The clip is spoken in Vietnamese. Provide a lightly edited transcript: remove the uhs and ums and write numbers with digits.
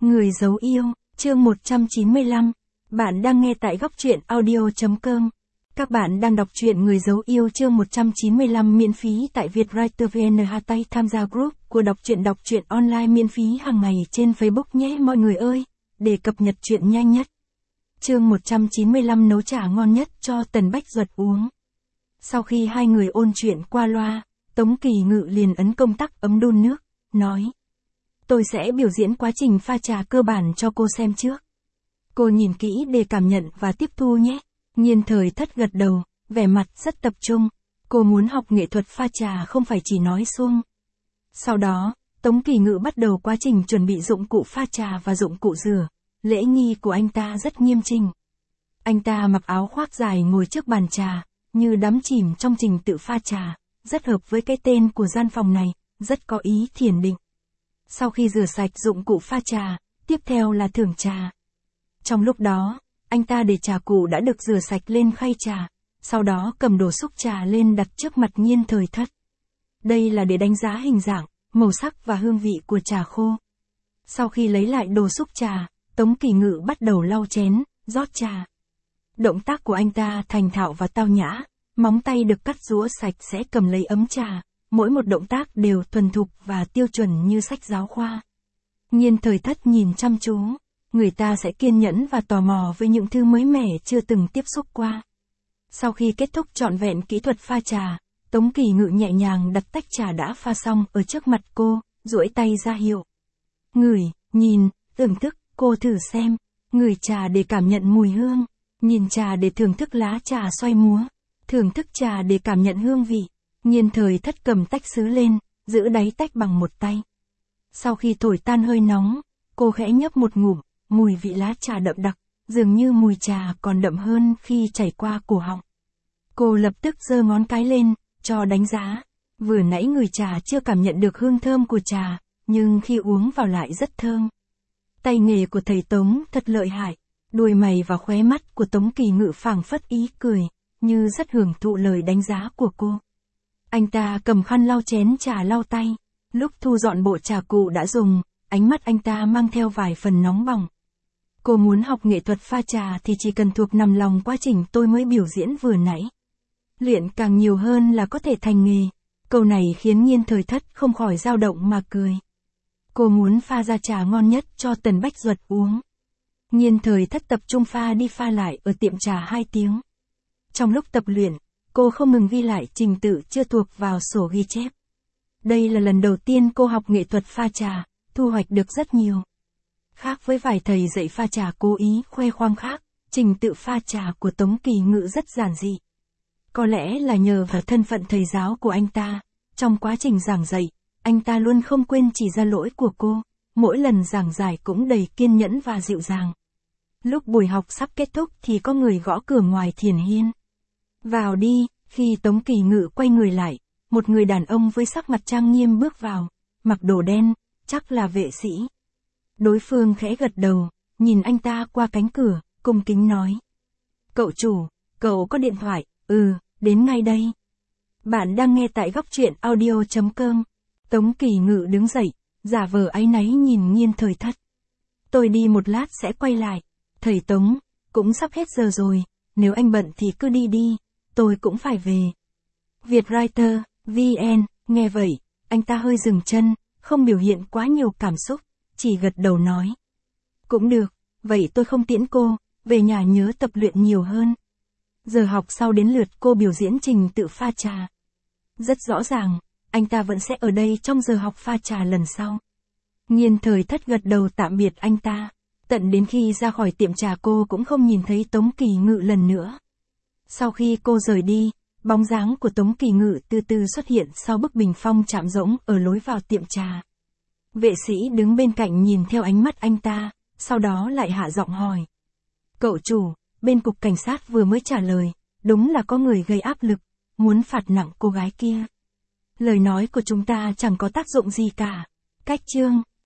Người giấu yêu, chương 195. Bạn đang nghe tại góc truyện audio.com. Các bạn đang đọc truyện Người giấu yêu chương 195 miễn phí tại Vietwriter VN. Tay tham gia group của đọc truyện online miễn phí hàng ngày trên Facebook nhé mọi người ơi, để cập nhật truyện nhanh nhất. Chương 195 nấu trà ngon nhất cho Tần Bách Duật uống. Sau khi hai người ôn chuyện qua loa, Tống Kỳ Ngự liền ấn công tắc ấm đun nước, nói: Tôi sẽ biểu diễn quá trình pha trà cơ bản cho cô xem trước. Cô nhìn kỹ để cảm nhận và tiếp thu nhé. Nhiên Thời Thất gật đầu, vẻ mặt rất tập trung. Cô muốn học nghệ thuật pha trà không phải chỉ nói suông. Sau đó, Tống Kỳ Ngự bắt đầu quá trình chuẩn bị dụng cụ pha trà và dụng cụ rửa. Lễ nghi của anh ta rất nghiêm chỉnh. Anh ta mặc áo khoác dài ngồi trước bàn trà, như đắm chìm trong trình tự pha trà, rất hợp với cái tên của gian phòng này, rất có ý thiền định. Sau khi rửa sạch dụng cụ pha trà, tiếp theo là thưởng trà. Trong lúc đó, anh ta để trà cụ đã được rửa sạch lên khay trà, sau đó cầm đồ xúc trà lên đặt trước mặt Nhiên Thời Thất. Đây là để đánh giá hình dạng, màu sắc và hương vị của trà khô. Sau khi lấy lại đồ xúc trà, Tống Kỳ Ngự bắt đầu lau chén, rót trà. Động tác của anh ta thành thạo và tao nhã, móng tay được cắt rũa sạch sẽ cầm lấy ấm trà. Mỗi một động tác đều thuần thục và tiêu chuẩn như sách giáo khoa. Nhiên Thời Thất nhìn chăm chú, người ta sẽ kiên nhẫn và tò mò với những thứ mới mẻ chưa từng tiếp xúc qua. Sau khi kết thúc trọn vẹn kỹ thuật pha trà, Tống Kỳ Ngự nhẹ nhàng đặt tách trà đã pha xong ở trước mặt cô, duỗi tay ra hiệu. Ngửi, nhìn, thưởng thức, cô thử xem. Ngửi trà để cảm nhận mùi hương, nhìn trà để thưởng thức lá trà xoay múa, thưởng thức trà để cảm nhận hương vị. Nhiên Thời Thất cầm tách sứ lên, giữ đáy tách bằng một tay. Sau khi thổi tan hơi nóng, cô khẽ nhấp một ngụm, mùi vị lá trà đậm đặc, dường như mùi trà còn đậm hơn khi chảy qua cổ họng. Cô lập tức giơ ngón cái lên, cho đánh giá. Vừa nãy người trà chưa cảm nhận được hương thơm của trà, nhưng khi uống vào lại rất thơm. Tay nghề của thầy Tống thật lợi hại. Đuôi mày và khóe mắt của Tống Kỳ Ngự phảng phất ý cười, như rất hưởng thụ lời đánh giá của cô. Anh ta cầm khăn lau chén trà lau tay. Lúc thu dọn bộ trà cụ đã dùng, ánh mắt anh ta mang theo vài phần nóng bỏng. Cô muốn học nghệ thuật pha trà thì chỉ cần thuộc nằm lòng quá trình tôi mới biểu diễn vừa nãy. Luyện càng nhiều hơn là có thể thành nghề. Câu này khiến Nhiên Thời Thất không khỏi dao động mà cười. Cô muốn pha ra trà ngon nhất cho Tần Bách Duật uống. Nhiên Thời Thất tập trung pha đi pha lại ở tiệm trà 2 tiếng. Trong lúc tập luyện, cô không ngừng ghi lại trình tự chưa thuộc vào sổ ghi chép. Đây là lần đầu tiên cô học nghệ thuật pha trà, thu hoạch được rất nhiều. Khác với vài thầy dạy pha trà cố ý khoe khoang khác, trình tự pha trà của Tống Kỳ Ngự rất giản dị. Có lẽ là nhờ vào thân phận thầy giáo của anh ta, trong quá trình giảng dạy, anh ta luôn không quên chỉ ra lỗi của cô, mỗi lần giảng giải cũng đầy kiên nhẫn và dịu dàng. Lúc buổi học sắp kết thúc thì có người gõ cửa ngoài thiền hiên. Vào đi. Khi Tống Kỳ Ngự quay người lại, một người đàn ông với sắc mặt trang nghiêm bước vào, mặc đồ đen, chắc là vệ sĩ. Đối phương khẽ gật đầu, nhìn anh ta qua cánh cửa, cung kính nói: Cậu chủ, cậu có điện thoại? Đến ngay đây. Bạn đang nghe tại góc truyện audio.com. Tống Kỳ Ngự đứng dậy, giả vờ áy náy nhìn Nhiên Thời Thất. Tôi đi một lát sẽ quay lại. Thầy Tống, cũng sắp hết giờ rồi, nếu anh bận thì cứ đi đi. Tôi cũng phải về. Vietwriter VN, nghe vậy, anh ta hơi dừng chân, không biểu hiện quá nhiều cảm xúc, chỉ gật đầu nói: Cũng được, vậy tôi không tiễn cô, về nhà nhớ tập luyện nhiều hơn. Giờ học sau đến lượt cô biểu diễn trình tự pha trà. Rất rõ ràng, anh ta vẫn sẽ ở đây trong giờ học pha trà lần sau. Nhiên Thời Thất gật đầu tạm biệt anh ta. Tận đến khi ra khỏi tiệm trà cô cũng không nhìn thấy Tống Kỳ Ngự lần nữa. Sau khi cô rời đi, bóng dáng của Tống Kỳ Ngự từ từ xuất hiện sau bức bình phong chạm rỗng ở lối vào tiệm trà. Vệ sĩ đứng bên cạnh nhìn theo ánh mắt anh ta, sau đó lại hạ giọng hỏi: Cậu chủ, bên cục cảnh sát vừa mới trả lời, đúng là có người gây áp lực, muốn phạt nặng cô gái kia. Lời nói của chúng ta chẳng có tác dụng gì cả. Cách chương